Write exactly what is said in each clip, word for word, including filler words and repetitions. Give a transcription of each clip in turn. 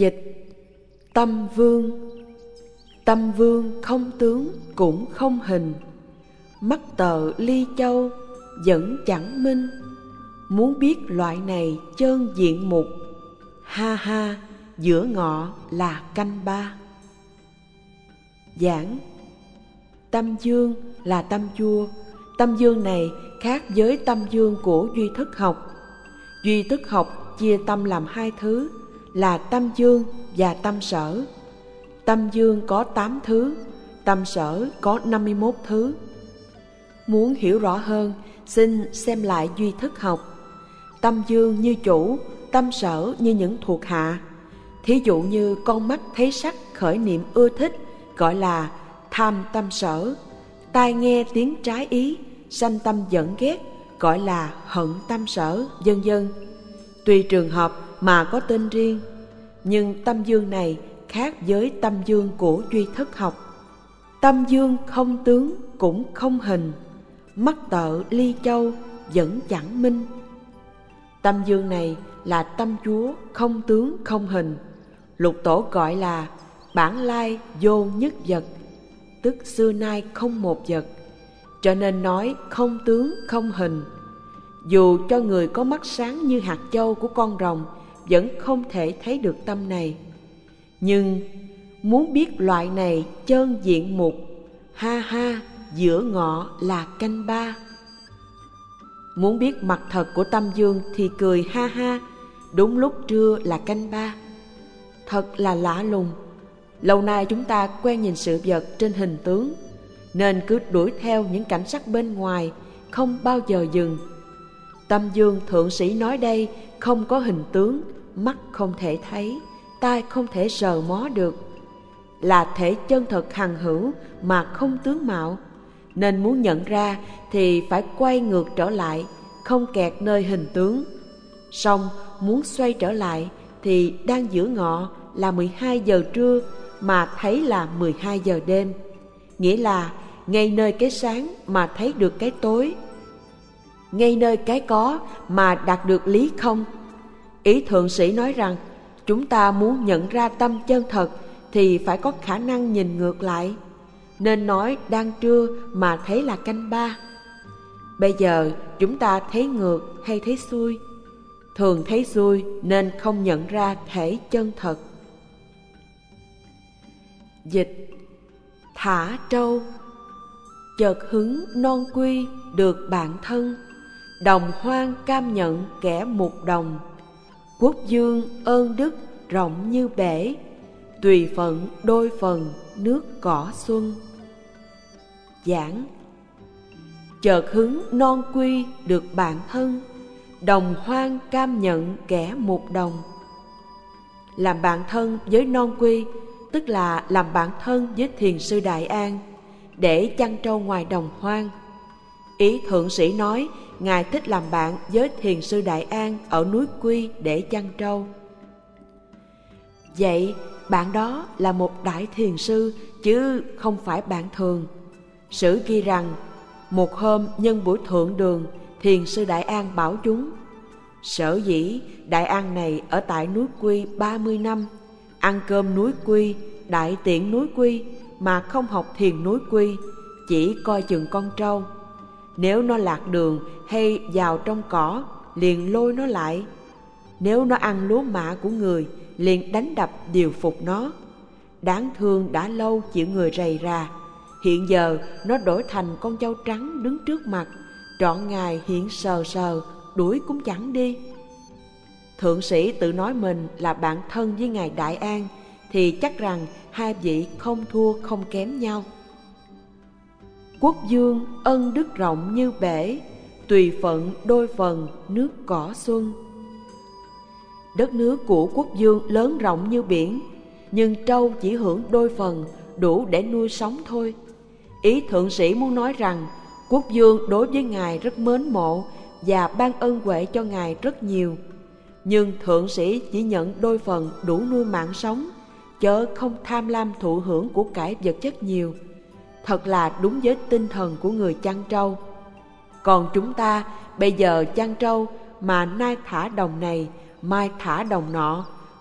Dịch. Tâm vương. Tâm vương không tướng cũng không hình, mắt tợ ly châu vẫn chẳng minh. Muốn biết loại này chơn diện mục, ha ha giữa ngọ là canh ba. Giảng. Tâm dương là tâm vua. Tâm dương này khác với tâm dương của duy thức học. Duy thức học chia tâm làm hai thứ là tâm dương và tâm sở. Tâm dương có tám thứ, tâm sở có năm mươi mốt thứ. Muốn hiểu rõ hơn, xin xem lại duy thức học. Tâm dương như chủ, tâm sở như những thuộc hạ. Thí dụ như con mắt thấy sắc khởi niệm ưa thích, gọi là tham tâm sở. Tai nghe tiếng trái ý, sanh tâm giận ghét, gọi là hận tâm sở, vân vân. Tùy trường hợp mà có tên riêng, nhưng tâm dương này khác với tâm dương của duy thức học. Tâm dương không tướng cũng không hình, mắt tợ ly châu vẫn chẳng minh. Tâm dương này là tâm chúa không tướng không hình. Lục tổ gọi là bản lai vô nhất vật, tức xưa nay không một vật, cho nên nói không tướng không hình. Dù cho người có mắt sáng như hạt châu của con rồng vẫn không thể thấy được tâm này. Nhưng muốn biết loại này chơn diện mục, ha ha giữa ngọ là canh ba. Muốn biết mặt thật của tâm dương thì cười ha ha, đúng lúc trưa là canh ba. Thật là lạ lùng. Lâu nay chúng ta quen nhìn sự vật trên hình tướng, nên cứ đuổi theo những cảnh sắc bên ngoài, không bao giờ dừng. Tâm dương thượng sĩ nói đây không có hình tướng, mắt không thể thấy, tai không thể sờ mó được, là thể chân thật hằng hữu mà không tướng mạo. Nên muốn nhận ra thì phải quay ngược trở lại, không kẹt nơi hình tướng. Song muốn xoay trở lại thì đang giữa ngọ là mười hai giờ trưa mà thấy là mười hai giờ đêm, nghĩa là ngay nơi cái sáng mà thấy được cái tối, ngay nơi cái có mà đạt được lý không. Ý thượng sĩ nói rằng chúng ta muốn nhận ra tâm chân thật thì phải có khả năng nhìn ngược lại, nên nói đang trưa mà thấy là canh ba. Bây giờ chúng ta thấy ngược hay thấy xuôi? Thường thấy xuôi nên không nhận ra thể chân thật. Dịch. Thả trâu. Chợt hứng non quy được bạn thân, đồng hoang cam nhận kẻ mục đồng. Quốc dương ơn đức rộng như bể, tùy phận đôi phần nước cỏ xuân. Giảng. Chợt hứng non quy được bạn thân, đồng hoang cam nhận kẻ mục đồng. Làm bạn thân với non quy tức là làm bạn thân với thiền sư Đại An để chăn trâu ngoài đồng hoang. Ý thượng sĩ nói ngài thích làm bạn với thiền sư Đại An ở núi Quy để chăn trâu. Vậy bạn đó là một đại thiền sư chứ không phải bạn thường. Sử ghi rằng một hôm nhân buổi thượng đường, thiền sư Đại An bảo chúng: sở dĩ Đại An này ở tại núi Quy ba mươi năm, ăn cơm núi Quy, đại tiện núi Quy, mà không học thiền núi Quy, chỉ coi chừng con trâu. Nếu nó lạc đường hay vào trong cỏ, liền lôi nó lại. Nếu nó ăn lúa mạ của người, liền đánh đập điều phục nó. Đáng thương đã lâu chịu người rầy rà, hiện giờ nó đổi thành con trâu trắng đứng trước mặt, trọn ngày hiện sờ sờ, đuổi cũng chẳng đi. Thượng sĩ tự nói mình là bạn thân với ngài Đại An, thì chắc rằng hai vị không thua không kém nhau. Quốc dương ân đức rộng như bể, tùy phận đôi phần nước cỏ xuân. Đất nước của quốc dương lớn rộng như biển, nhưng trâu chỉ hưởng đôi phần, đủ để nuôi sống thôi. Ý thượng sĩ muốn nói rằng quốc dương đối với ngài rất mến mộ và ban ân huệ cho ngài rất nhiều, nhưng thượng sĩ chỉ nhận đôi phần đủ nuôi mạng sống, chớ không tham lam thụ hưởng của cải vật chất nhiều. Thật là đúng với tinh thần của người chăn trâu. Còn chúng ta bây giờ chăn trâu mà nay thả đồng này, mai thả đồng nọ,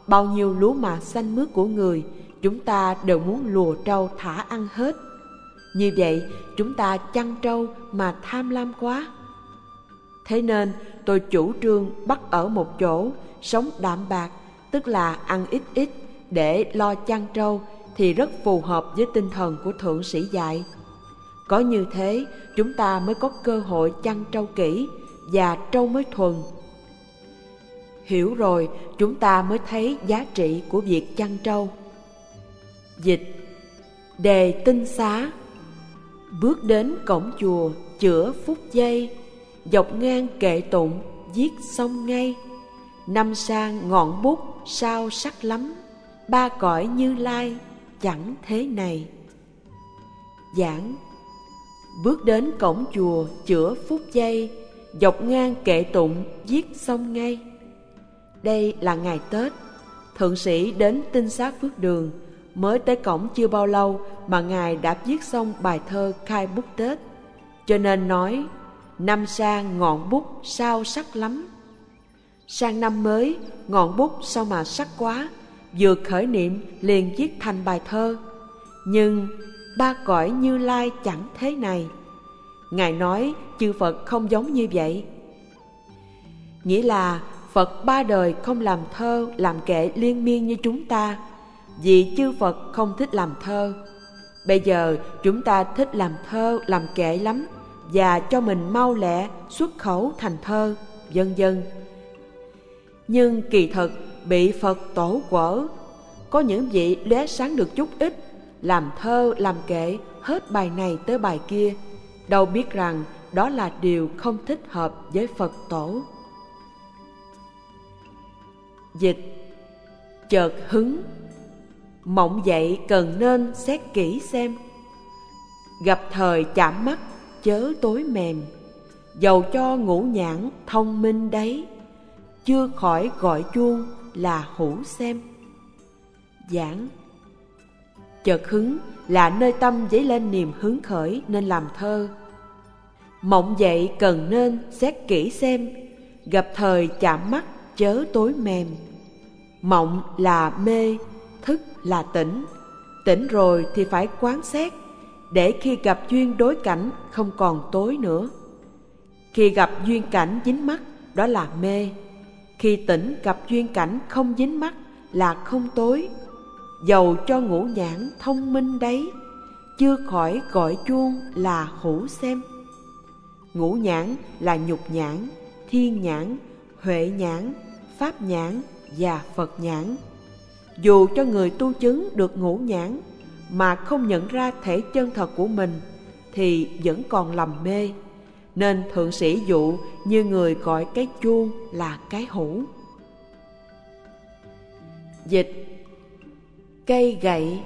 bao nhiêu lúa mạ xanh mướt của người, chúng ta đều muốn lùa trâu thả ăn hết. Như vậy, chúng ta chăn trâu mà tham lam quá. Thế nên, tôi chủ trương bắt ở một chỗ, sống đạm bạc, tức là ăn ít ít để lo chăn trâu, thì rất phù hợp với tinh thần của thượng sĩ dạy. Có như thế, chúng ta mới có cơ hội chăn trâu kỹ và trâu mới thuần. Hiểu rồi, chúng ta mới thấy giá trị của việc chăn trâu. Dịch. Đề tinh xá. Bước đến cổng chùa chữa phút giây, dọc ngang kệ tụng viết xong ngay. Năm sang ngọn bút sao sắc lắm, ba cõi Như Lai chẳng thế này. Giảng. Bước đến cổng chùa chữa phút giây, dọc ngang kệ tụng viết xong ngay. Đây là ngày Tết, thượng sĩ đến Tinh Xá Phước Đường, mới tới cổng chưa bao lâu mà ngài đã viết xong bài thơ khai bút Tết, cho nên nói năm sang ngọn bút sao sắc lắm. Sang năm mới, ngọn bút sao mà sắc quá, vừa khởi niệm liền viết thành bài thơ. Nhưng ba cõi Như Lai chẳng thế này. Ngài nói chư Phật không giống như vậy. Nghĩa là Phật ba đời không làm thơ, làm kệ liên miên như chúng ta, vì chư Phật không thích làm thơ. Bây giờ chúng ta thích làm thơ, làm kệ lắm, và cho mình mau lẹ xuất khẩu thành thơ, vân vân. Nhưng kỳ thực bị Phật tổ quở. Có những vị lóe sáng được chút ít, làm thơ, làm kệ hết bài này tới bài kia, đâu biết rằng đó là điều không thích hợp với Phật tổ. Dịch. Chợt hứng. Mộng dậy cần nên xét kỹ xem, gặp thời chạm mắt chớ tối mềm, dầu cho ngũ nhãn thông minh đấy, chưa khỏi gọi chuông là hữu xem. Giảng. Chợt hứng là nơi tâm dấy lên niềm hứng khởi nên làm thơ. Mộng dậy cần nên xét kỹ xem, gặp thời chạm mắt chớ tối mềm. Mộng là mê, thức là tỉnh. Tỉnh rồi thì phải quán xét, để khi gặp duyên đối cảnh không còn tối nữa. Khi gặp duyên cảnh dính mắc, đó là mê. Khi tỉnh gặp duyên cảnh không dính mắc là không tối. Dầu cho ngũ nhãn thông minh đấy, chưa khỏi gọi chuông là hữu xem. Ngũ nhãn là nhục nhãn, thiên nhãn, huệ nhãn, pháp nhãn và Phật nhãn. Dù cho người tu chứng được ngũ nhãn mà không nhận ra thể chân thật của mình thì vẫn còn lầm mê, nên thượng sĩ dụ như người gọi cái chuông là cái hữu. Dịch. Cây gậy.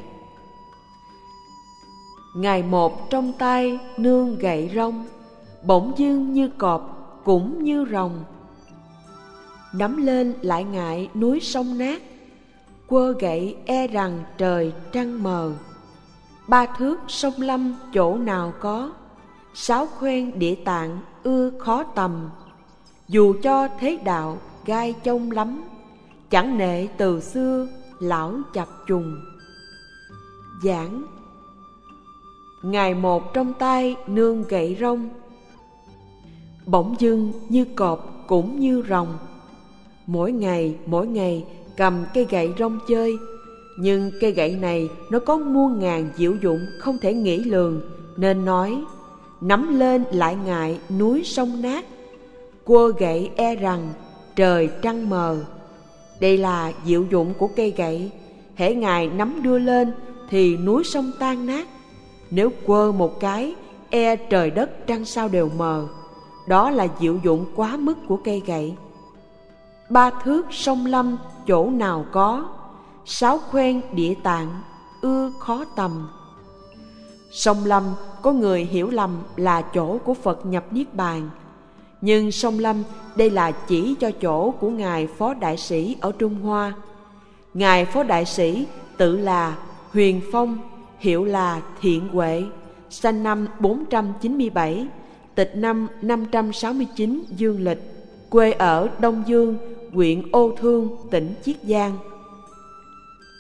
Ngày một trong tay nương gậy rong, bỗng dưng như cọp cũng như rồng. Nắm lên lại ngại núi sông nát, quơ gậy e rằng trời trăng mờ. Ba thước sông Lâm chỗ nào có, sáu khoen địa tạng ưa khó tầm. Dù cho thế đạo gai trông lắm, chẳng nệ từ xưa lão chập trùng. Giảng. Ngày một trong tay nương gậy rong, bỗng dưng như cọp cũng như rồng. Mỗi ngày mỗi ngày cầm cây gậy rong chơi, nhưng cây gậy này nó có muôn ngàn diệu dụng không thể nghĩ lường, nên nói nắm lên lại ngại núi sông nát, quơ gậy e rằng trời trăng mờ. Đây là diệu dụng của cây gậy. Hễ ngài nắm đưa lên thì núi sông tan nát, nếu quơ một cái e trời đất trăng sao đều mờ. Đó là diệu dụng quá mức của cây gậy. Ba thước sông Lâm chỗ nào có, sáu khoen địa tạng ưa khó tầm. Sông Lâm có người hiểu lầm là chỗ của Phật nhập Niết Bàn, nhưng sông Lâm đây là chỉ cho chỗ của Ngài Phó Đại Sĩ ở Trung Hoa. Ngài Phó Đại Sĩ tự là Huyền Phong, hiệu là Thiện Huệ, sanh năm bốn trăm chín mươi bảy, tịch năm năm trăm sáu mươi chín dương lịch, quê ở Đông Dương, huyện Ô Thương, tỉnh Chiết Giang.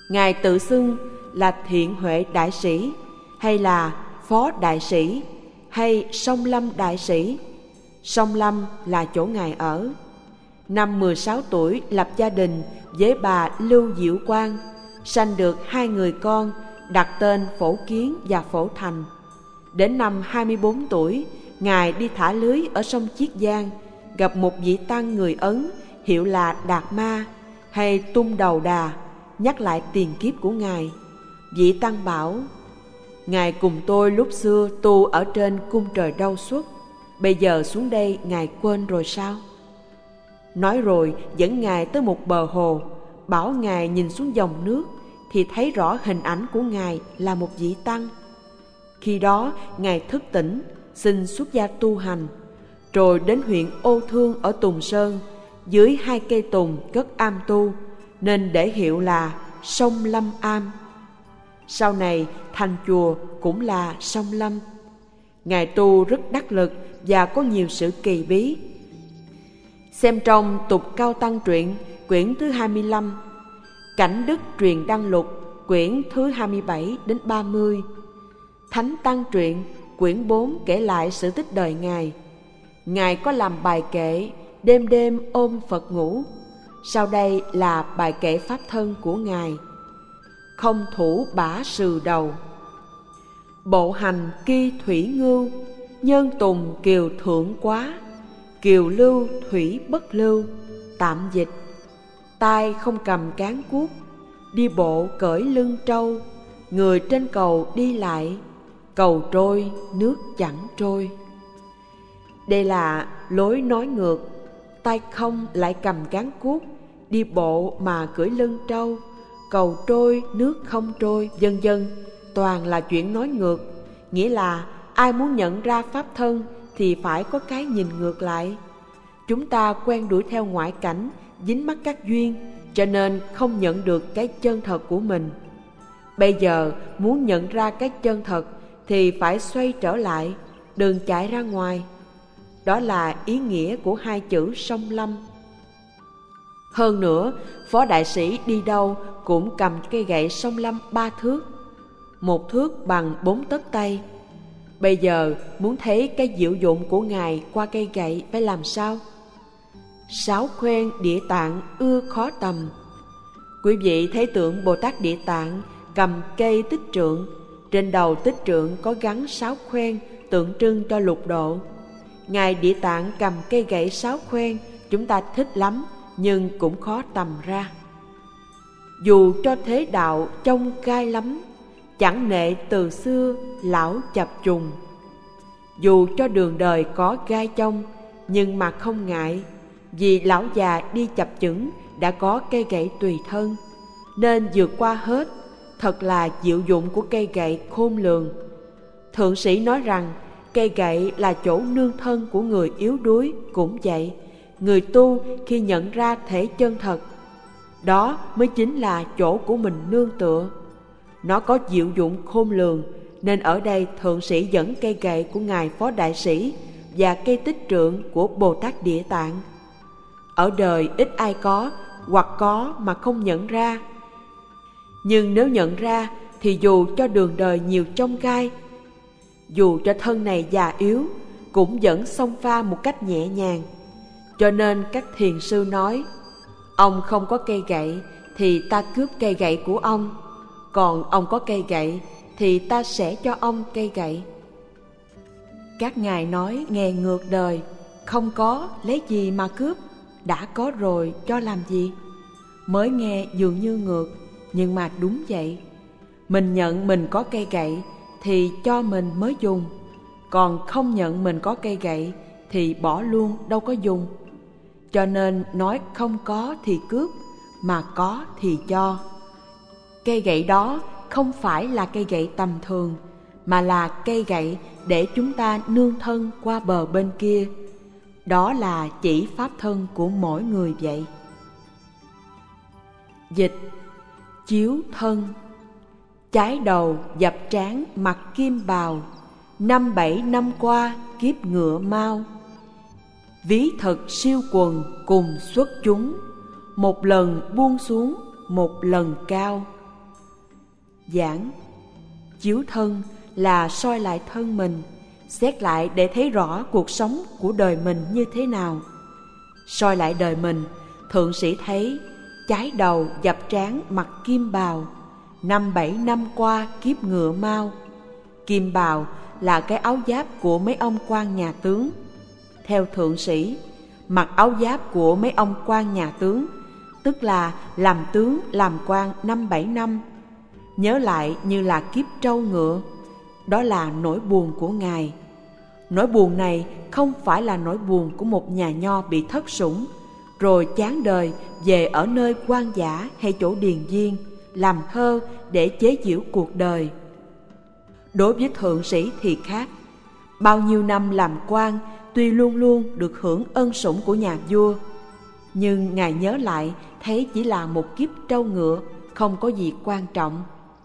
Ngài tự xưng là Thiện Huệ Đại Sĩ, hay là Phó Đại Sĩ, hay Song Lâm Đại Sĩ. Song Lâm là chỗ Ngài ở. Năm mười sáu tuổi lập gia đình với bà Lưu Diệu Quang, sanh được hai người con, đặt tên Phổ Kiến và Phổ Thành. Đến năm hai mươi bốn tuổi, Ngài đi thả lưới ở sông Chiết Giang, gặp một vị tăng người Ấn hiệu là Đạt Ma hay Tung Đầu Đà, nhắc lại tiền kiếp của Ngài. Vị tăng bảo: Ngài cùng tôi lúc xưa tu ở trên cung trời Đâu Xuất, bây giờ xuống đây Ngài quên rồi sao? Nói rồi dẫn Ngài tới một bờ hồ, bảo Ngài nhìn xuống dòng nước thì thấy rõ hình ảnh của Ngài là một vị tăng. Khi đó Ngài thức tỉnh, xin xuất gia tu hành, rồi đến huyện Ô Thương ở Tùng Sơn, dưới hai cây tùng cất am tu, nên để hiệu là Sông Lâm Am. Sau này thành chùa cũng là Sông Lâm. Ngài tu rất đắc lực và có nhiều sự kỳ bí. Xem trong Tục Cao Tăng Truyện quyển thứ hai mươi lăm, Cảnh Đức Truyền Đăng Lục quyển thứ hai mươi bảy đến ba mươi, Thánh Tăng Truyện quyển bốn kể lại sự tích đời Ngài. Ngài có làm bài kệ Đêm đêm ôm Phật ngủ. Sau đây là bài kệ pháp thân của Ngài. Không thủ bả sừ đầu, bộ hành kỳ thủy ngưu, nhân tùng kiều thượng quá, kiều lưu thủy bất lưu. Tạm dịch: tai không cầm cán cuốc, đi bộ cởi lưng trâu, người trên cầu đi lại, cầu trôi nước chẳng trôi. Đây là lối nói ngược: tay không lại cầm cán cuốc, đi bộ mà cưỡi lưng trâu, cầu trôi nước không trôi, vân vân, toàn là chuyện nói ngược. Nghĩa là ai muốn nhận ra pháp thân thì phải có cái nhìn ngược lại. Chúng ta quen đuổi theo ngoại cảnh, dính mắc các duyên, cho nên không nhận được cái chân thật của mình. Bây giờ muốn nhận ra cái chân thật thì phải xoay trở lại, đừng chạy ra ngoài. Đó là ý nghĩa của hai chữ Sông Lâm. Hơn nữa, Phó Đại Sĩ đi đâu cũng cầm cây gậy Sông Lâm ba thước, một thước bằng bốn tấc tay. Bây giờ muốn thấy cái diệu dụng của Ngài qua cây gậy phải làm sao? Sáu khoen Địa Tạng ưa khó tầm. Quý vị thấy tượng Bồ Tát Địa Tạng cầm cây tích trượng, trên đầu tích trượng có gắn sáu khoen tượng trưng cho lục độ. Ngài Địa Tạng cầm cây gậy sáu khoen, chúng ta thích lắm, nhưng cũng khó tầm ra. Dù cho thế đạo trông gai lắm, chẳng nệ từ xưa lão chập trùng. Dù cho đường đời có gai trong, nhưng mà không ngại, vì lão già đi chập chững đã có cây gậy tùy thân, nên vượt qua hết. Thật là diệu dụng của cây gậy khôn lường. Thượng sĩ nói rằng cây gậy là chỗ nương thân của người yếu đuối. Cũng vậy, người tu khi nhận ra thể chân thật, đó mới chính là chỗ của mình nương tựa. Nó có diệu dụng khôn lường, nên ở đây thượng sĩ dẫn cây gậy của Ngài Phó Đại Sĩ và cây tích trượng của Bồ Tát Địa Tạng. Ở đời ít ai có, hoặc có mà không nhận ra. Nhưng nếu nhận ra thì dù cho đường đời nhiều chông gai, dù cho thân này già yếu, cũng vẫn xông pha một cách nhẹ nhàng. Cho nên các thiền sư nói: ông không có cây gậy thì ta cướp cây gậy của ông, còn ông có cây gậy thì ta sẽ cho ông cây gậy. Các ngài nói nghe ngược đời: không có lấy gì mà cướp, đã có rồi cho làm gì? Mới nghe dường như ngược, nhưng mà đúng vậy. Mình nhận mình có cây gậy thì cho mình mới dùng, còn không nhận mình có cây gậy thì bỏ luôn, đâu có dùng. Cho nên nói không có thì cướp, mà có thì cho. Cây gậy đó không phải là cây gậy tầm thường, mà là cây gậy để chúng ta nương thân qua bờ bên kia. Đó là chỉ pháp thân của mỗi người vậy. Dịch: chiếu thân. Trái đầu dập trán mặc kim bào, năm bảy năm qua kiếp ngựa mau. Ví thật siêu quần cùng xuất chúng, một lần buông xuống một lần cao. Giảng: chiếu thân là soi lại thân mình, xét lại để thấy rõ cuộc sống của đời mình như thế nào. Soi lại đời mình, thượng sĩ thấy chái đầu dập trán mặc kim bào, năm bảy năm qua kiếp ngựa mau. Kim bào là cái áo giáp của mấy ông quan nhà tướng. Theo thượng sĩ, mặc áo giáp của mấy ông quan nhà tướng tức là làm tướng làm quan năm bảy năm, nhớ lại như là kiếp trâu ngựa. Đó là nỗi buồn của Ngài. Nỗi buồn này không phải là nỗi buồn của một nhà nho bị thất sủng, rồi chán đời về ở nơi hoang dã hay chỗ điền viên, làm thơ để chế giễu cuộc đời. Đối với thượng sĩ thì khác. Bao nhiêu năm làm quan, tuy luôn luôn được hưởng ân sủng của nhà vua, nhưng Ngài nhớ lại thấy chỉ là một kiếp trâu ngựa, không có gì quan trọng.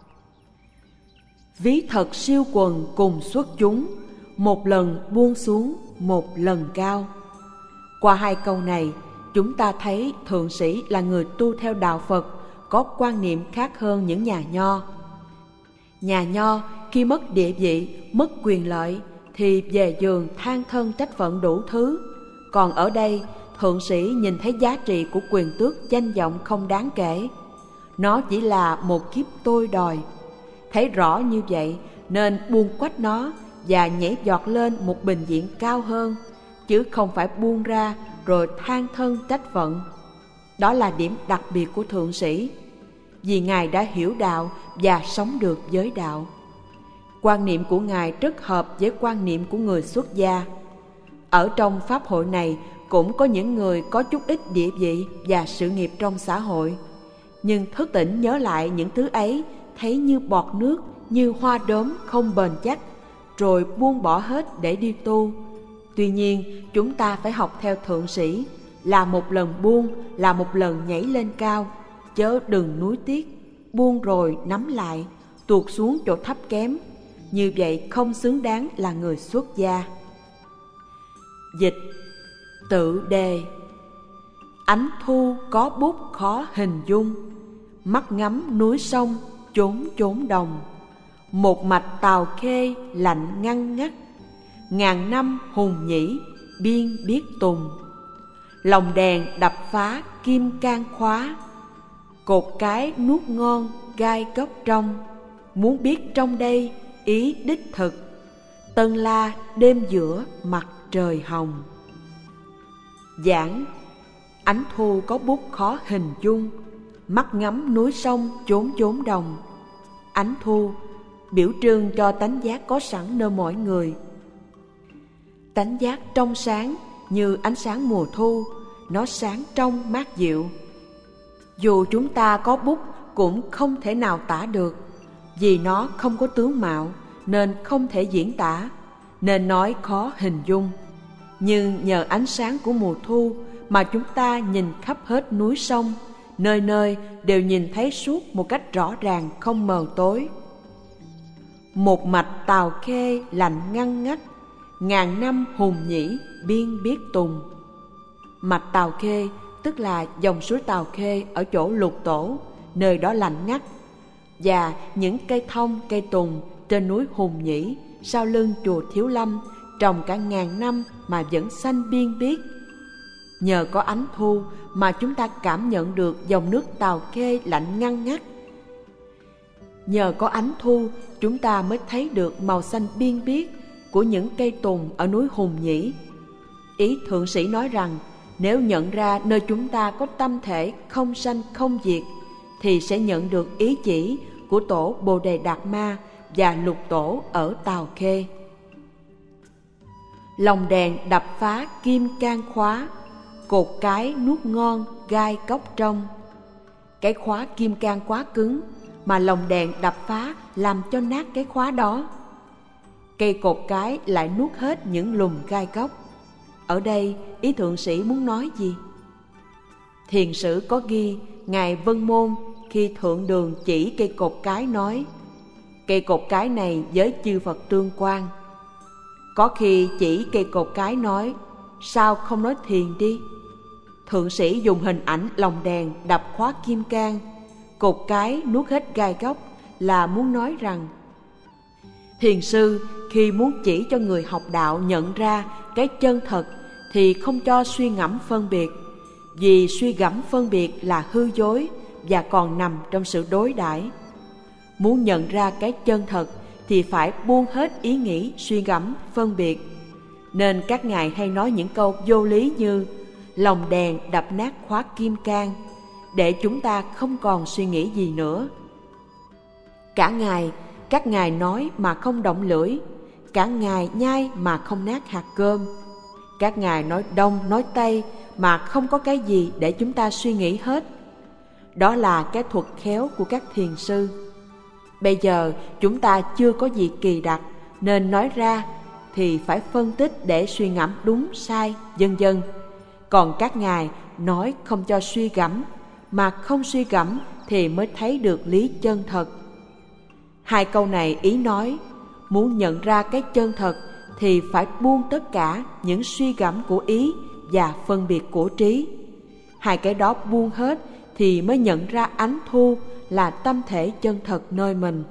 Ví thật siêu quần cùng xuất chúng, một lần buông xuống, một lần cao. Qua hai câu này, chúng ta thấy thượng sĩ là người tu theo đạo Phật, có quan niệm khác hơn những nhà nho. Nhà nho khi mất địa vị, mất quyền lợi thì về giường than thân trách phận đủ thứ. Còn ở đây, thượng sĩ nhìn thấy giá trị của quyền tước danh vọng không đáng kể. Nó chỉ là một kiếp tôi đòi. Thấy rõ như vậy nên buông quách nó và nhảy giọt lên một bình diện cao hơn, chứ không phải buông ra rồi than thân trách phận. Đó là điểm đặc biệt của thượng sĩ, vì Ngài đã hiểu đạo và sống được với đạo. Quan niệm của Ngài rất hợp với quan niệm của người xuất gia. Ở trong pháp hội này cũng có những người có chút ít địa vị và sự nghiệp trong xã hội, nhưng thức tỉnh nhớ lại những thứ ấy, thấy như bọt nước, như hoa đốm không bền chắc, rồi buông bỏ hết để đi tu. Tuy nhiên, chúng ta phải học theo thượng sĩ, là một lần buông, là một lần nhảy lên cao, chớ đừng nuối tiếc, buông rồi nắm lại, tuột xuống chỗ thấp kém. Như vậy không xứng đáng là người xuất gia. Dịch: tự đề. Ánh thu có bút khó hình dung, mắt ngắm núi sông chốn chốn đồng. Một mạch Tào Khê lạnh ngăn ngắt, ngàn năm hùng nhĩ biên biết tùng. Lòng đèn đập phá kim can khóa, cột cái nuốt ngon gai góc trong. Muốn biết trong đây ý đích thực, Tân La đêm giữa mặt trời hồng. Giảng: ánh thu có bút khó hình dung, mắt ngắm núi sông chốn chốn đồng. Ánh thu biểu trưng cho tánh giác có sẵn nơi mỗi người. Tánh giác trong sáng như ánh sáng mùa thu, nó sáng trong mát dịu. Dù chúng ta có bút cũng không thể nào tả được, vì nó không có tướng mạo nên không thể diễn tả, nên nói khó hình dung. Nhưng nhờ ánh sáng của mùa thu mà chúng ta nhìn khắp hết núi sông, nơi nơi đều nhìn thấy suốt một cách rõ ràng không mờ tối. Một mạch Tào Khê lạnh ngăn ngắt, ngàn năm hùng nhĩ biên biết tùng. Mạch Tào Khê tức là dòng suối Tào Khê ở chỗ Lục Tổ, nơi đó lạnh ngắt, và những cây thông cây tùng trên núi Hùng Nhĩ sau lưng chùa Thiếu Lâm trồng cả ngàn năm mà vẫn xanh biên biếc. Nhờ có ánh thu mà chúng ta cảm nhận được dòng nước Tào Khê lạnh ngăn ngắt. Nhờ có ánh thu chúng ta mới thấy được màu xanh biên biếc của những cây tùng ở núi Hùng Nhĩ. Ý thượng sĩ nói rằng nếu nhận ra nơi chúng ta có tâm thể không sanh không diệt, thì sẽ nhận được ý chỉ của tổ Bồ Đề Đạt Ma và Lục Tổ ở Tào Khê. Lòng đèn đập phá kim can khóa, cột cái nuốt ngon gai cốc trong. Cái khóa kim can quá cứng, mà lồng đèn đập phá làm cho nát cái khóa đó. Cây cột cái lại nuốt hết những lùm gai góc. Ở đây ý thượng sĩ muốn nói gì? Thiền sử có ghi Ngài Vân Môn khi Thượng Đường chỉ cây cột cái nói: cây cột cái này với chư Phật tương quan. Có khi chỉ cây cột cái nói: sao không nói thiền đi? Thượng sĩ dùng hình ảnh lồng đèn đập khóa kim can, cột cái nuốt hết gai góc là muốn nói rằng thiền sư khi muốn chỉ cho người học đạo nhận ra cái chân thật thì không cho suy ngẫm phân biệt, vì suy ngẫm phân biệt là hư dối và còn nằm trong sự đối đãi. Muốn nhận ra cái chân thật thì phải buông hết ý nghĩ suy ngẫm phân biệt. Nên các ngài hay nói những câu vô lý như lòng đèn đập nát khóa kim cang, để chúng ta không còn suy nghĩ gì nữa. Cả ngày các ngài nói mà không động lưỡi, cả ngày nhai mà không nát hạt cơm. Các ngài nói đông nói tây mà không có cái gì để chúng ta suy nghĩ hết. Đó là cái thuật khéo của các thiền sư. Bây giờ chúng ta chưa có gì kỳ đặc, nên nói ra thì phải phân tích để suy ngẫm đúng sai, vân vân. Còn các ngài nói không cho suy gẫm, mà không suy gẫm thì mới thấy được lý chân thật. Hai câu này ý nói, muốn nhận ra cái chân thật thì phải buông tất cả những suy gẫm của ý và phân biệt của trí. Hai cái đó buông hết thì mới nhận ra ánh thu là tâm thể chân thật nơi mình.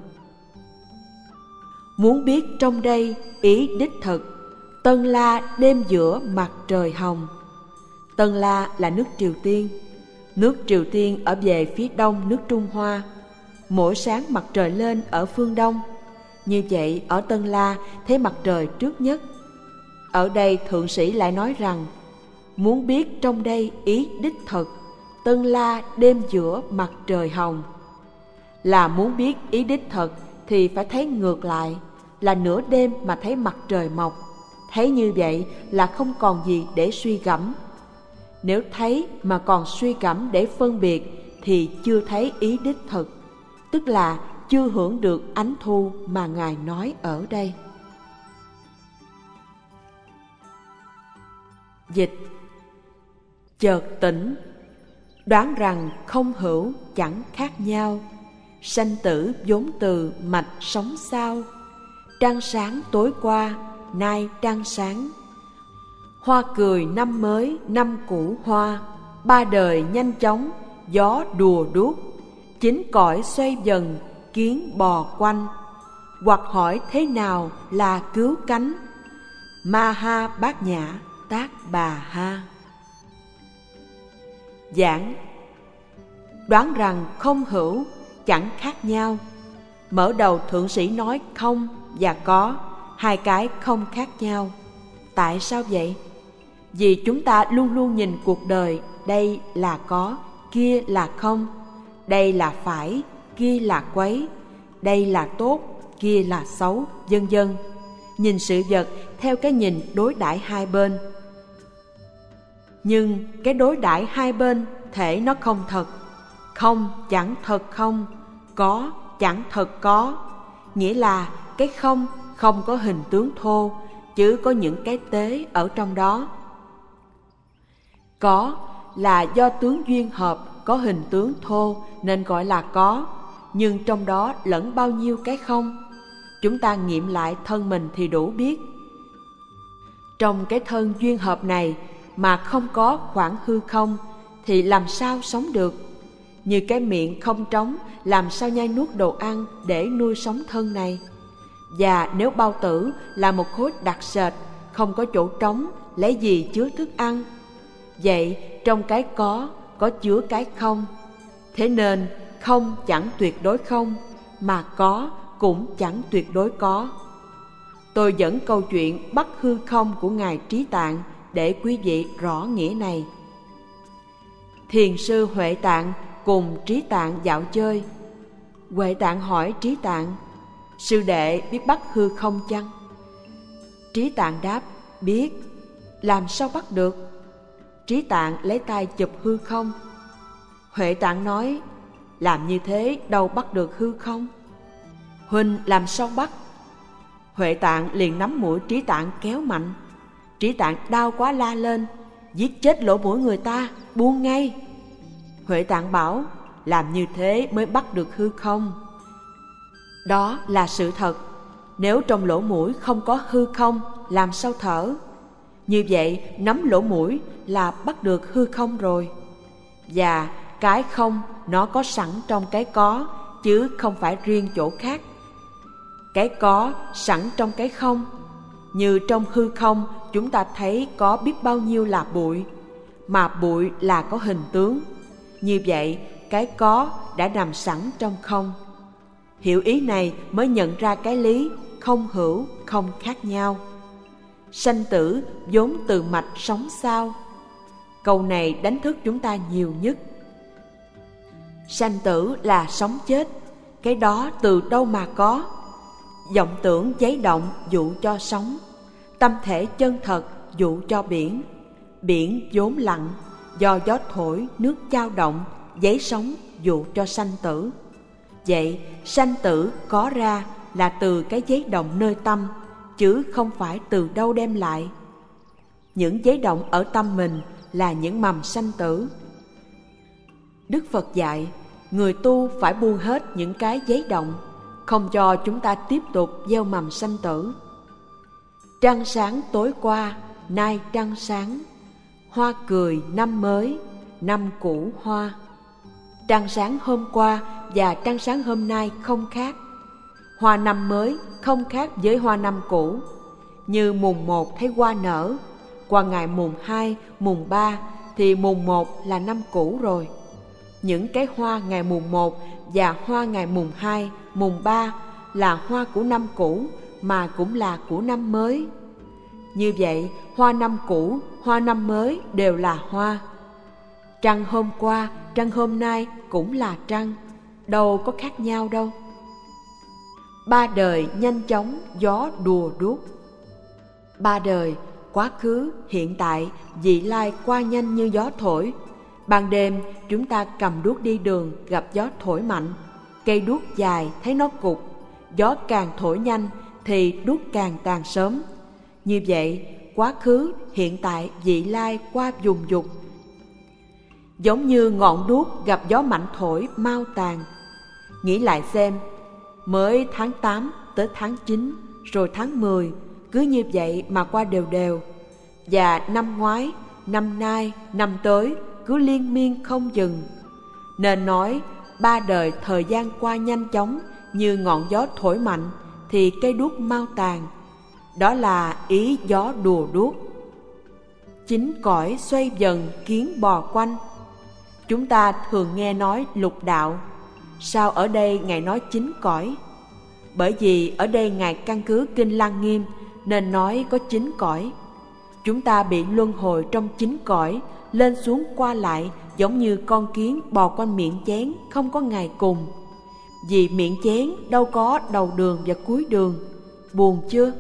Muốn biết trong đây ý đích thực, Tân La đêm giữa mặt trời hồng. Tân La là nước Triều Tiên. Nước Triều Tiên ở về phía đông nước Trung Hoa. Mỗi sáng mặt trời lên ở phương đông. Như vậy ở Tân La thấy mặt trời trước nhất. Ở đây thượng sĩ lại nói rằng muốn biết trong đây ý đích thực, Tân La đêm giữa mặt trời hồng. Là muốn biết ý đích thực thì phải thấy ngược lại, là nửa đêm mà thấy mặt trời mọc. Thấy như vậy là không còn gì để suy gẫm. Nếu thấy mà còn suy gẫm để phân biệt thì chưa thấy ý đích thực, tức là chưa hưởng được ánh thu mà Ngài nói ở đây. Dịch: chợt tỉnh, đoán rằng không hữu chẳng khác nhau, sanh tử vốn từ mạch sống sao. Trăng sáng tối qua, nay trăng sáng. Hoa cười năm mới, năm cũ hoa. Ba đời nhanh chóng, gió đùa đuốc. Chín cõi xoay dần, kiến bò quanh. Hoặc hỏi thế nào là cứu cánh? Ma ha bát nhã, tác bà ha. Giảng: đoán rằng không hữu chẳng khác nhau. Mở đầu thượng sĩ nói không và có, hai cái không khác nhau. Tại sao vậy? Vì chúng ta luôn luôn nhìn cuộc đời, đây là có, kia là không, đây là phải, kia là quấy, đây là tốt, kia là xấu, vân vân. Nhìn sự vật theo cái nhìn đối đãi hai bên. Nhưng cái đối đãi hai bên thể nó không thật. Không chẳng thật không, có chẳng thật có. Nghĩa là cái không không có hình tướng thô, chứ có những cái tế ở trong đó. Có là do tướng duyên hợp có hình tướng thô nên gọi là có, nhưng trong đó lẫn bao nhiêu cái không. Chúng ta nghiệm lại thân mình thì đủ biết. Trong cái thân duyên hợp này mà không có khoảng hư không thì làm sao sống được? Như cái miệng không trống, làm sao nhai nuốt đồ ăn để nuôi sống thân này? Và nếu bao tử là một khối đặc sệt, không có chỗ trống, lấy gì chứa thức ăn? Vậy trong cái có, có chứa cái không. Thế nên không chẳng tuyệt đối không, mà có cũng chẳng tuyệt đối có. Tôi dẫn câu chuyện bắt hư không của Ngài Trí Tạng để quý vị rõ nghĩa này. Thiền sư Huệ Tạng cùng Trí Tạng dạo chơi. Huệ Tạng hỏi Trí Tạng: sư đệ biết bắt hư không chăng? Trí Tạng đáp: biết. Làm sao bắt được? Trí Tạng lấy tay chụp hư không. Huệ Tạng nói: làm như thế đâu bắt được hư không? Huynh làm sao bắt? Huệ Tạng liền nắm mũi Trí Tạng kéo mạnh. Trí Tạng đau quá la lên: giết chết lỗ mũi người ta, buông ngay. Huệ Tạng bảo: làm như thế mới bắt được hư không. Đó là sự thật. Nếu trong lỗ mũi không có hư không, làm sao thở? Như vậy nắm lỗ mũi là bắt được hư không rồi. Và cái không nó có sẵn trong cái có, chứ không phải riêng chỗ khác. Cái có sẵn trong cái không. Như trong hư không chúng ta thấy có biết bao nhiêu là bụi, mà bụi là có hình tướng. Như vậy, cái có đã nằm sẵn trong không. Hiểu ý này mới nhận ra cái lý không hữu, không khác nhau. Sanh tử vốn từ mạch sống sao. Câu này đánh thức chúng ta nhiều nhất. Sanh tử là sống chết, cái đó từ đâu mà có? Vọng tưởng giấy động dụ cho sống, tâm thể chân thật dụ cho biển. Biển vốn lặng, do gió thổi nước dao động, giấy sống dụ cho sanh tử. Vậy sanh tử có ra là từ cái giấy động nơi tâm, chứ không phải từ đâu đem lại. Những giấy động ở tâm mình là những mầm sanh tử. Đức Phật dạy, người tu phải buông hết những cái giấy động, không cho chúng ta tiếp tục gieo mầm sanh tử. Trăng sáng tối qua, nay trăng sáng, hoa cười năm mới, năm cũ hoa. Trăng sáng hôm qua và trăng sáng hôm nay không khác. Hoa năm mới không khác với hoa năm cũ. Như mùng một thấy hoa nở, qua ngày mùng hai, mùng ba thì mùng một là năm cũ rồi. Những cái hoa ngày mùng một và hoa ngày mùng hai, mùng ba là hoa của năm cũ mà cũng là của năm mới. Như vậy, hoa năm cũ, hoa năm mới đều là hoa. Trăng hôm qua, trăng hôm nay cũng là trăng, đâu có khác nhau đâu. Ba đời nhanh chóng gió đùa đuốc. Ba đời, quá khứ, hiện tại, vị lai qua nhanh như gió thổi. Ban đêm chúng ta cầm đuốc đi đường, gặp gió thổi mạnh, cây đuốc dài thấy nó cục, gió càng thổi nhanh thì đuốc càng tàn sớm. Như vậy, quá khứ, hiện tại, vị lai qua vùng dục. Giống như ngọn đuốc gặp gió mạnh thổi mau tàn. Nghĩ lại xem, mới tháng tám tới tháng chín, rồi tháng mười, cứ như vậy mà qua đều đều. Và năm ngoái, năm nay, năm tới cứ liên miên không dừng. Nên nói ba đời thời gian qua nhanh chóng như ngọn gió thổi mạnh thì cây đuốc mau tàn. Đó là ý gió đùa đuốc. Chín cõi xoay dần kiến bò quanh. Chúng ta thường nghe nói lục đạo. Sao ở đây Ngài nói chín cõi? Bởi vì ở đây Ngài căn cứ Kinh Lăng Nghiêm nên nói có chín cõi. Chúng ta bị luân hồi trong chín cõi, lên xuống qua lại giống như con kiến bò quanh miệng chén không có ngày cùng. Vì miệng chén đâu có đầu đường và cuối đường. Buồn chưa?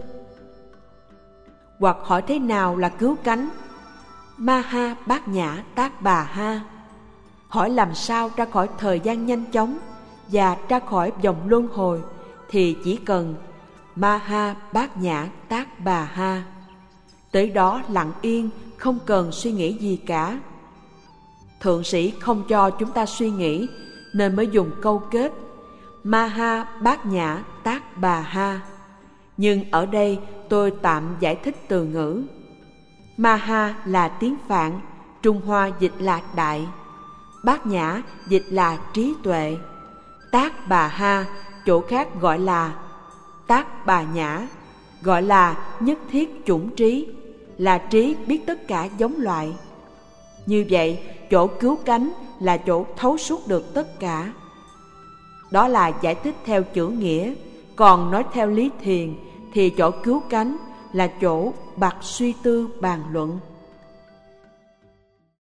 Hoặc hỏi thế nào là cứu cánh? Ma ha bát nhã tát bà ha. Hỏi làm sao ra khỏi thời gian nhanh chóng và ra khỏi vòng luân hồi thì chỉ cần ma ha bát nhã tát bà ha. Tới đó lặng yên, không cần suy nghĩ gì cả. Thượng sĩ không cho chúng ta suy nghĩ nên mới dùng câu kết ma ha bát nhã tát bà ha. Nhưng ở đây tôi tạm giải thích từ ngữ. Ma ha là tiếng Phạn, Trung Hoa dịch là đại. Bát nhã dịch là trí tuệ. Tát bà ha chỗ khác gọi là tát bà nhã, gọi là nhất thiết chủng trí, là trí biết tất cả giống loại. Như vậy, chỗ cứu cánh là chỗ thấu suốt được tất cả. Đó là giải thích theo chữ nghĩa. Còn nói theo lý thiền thì chỗ cứu cánh là chỗ bặt suy tư bàn luận.